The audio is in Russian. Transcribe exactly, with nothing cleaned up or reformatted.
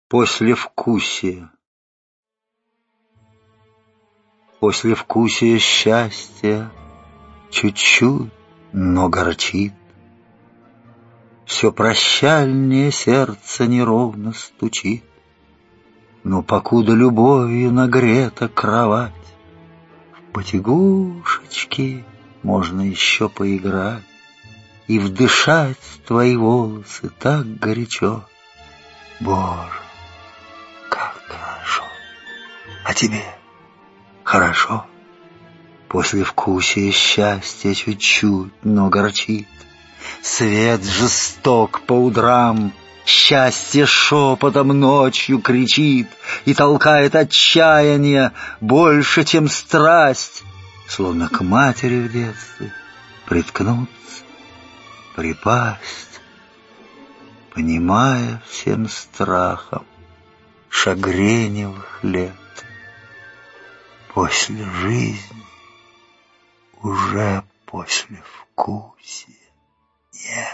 Послевкусие. Послевкусие счастья чуть-чуть, но горчит. Все прощальнее сердце неровно стучит. Но покуда любовью нагрета кровать, в потягушечки можно еще поиграть и вдышать твои волосы так горячо. Боже, как хорошо! А тебе хорошо? Послевкусие счастья чуть-чуть, но горчит. Свет жесток по утрам, счастье шепотом ночью кричит и толкает отчаяние больше, чем страсть, словно к матери в детстве приткнуться, припасть, понимая всем страхом шагреневых лет. После жизни уже послевкусия нет.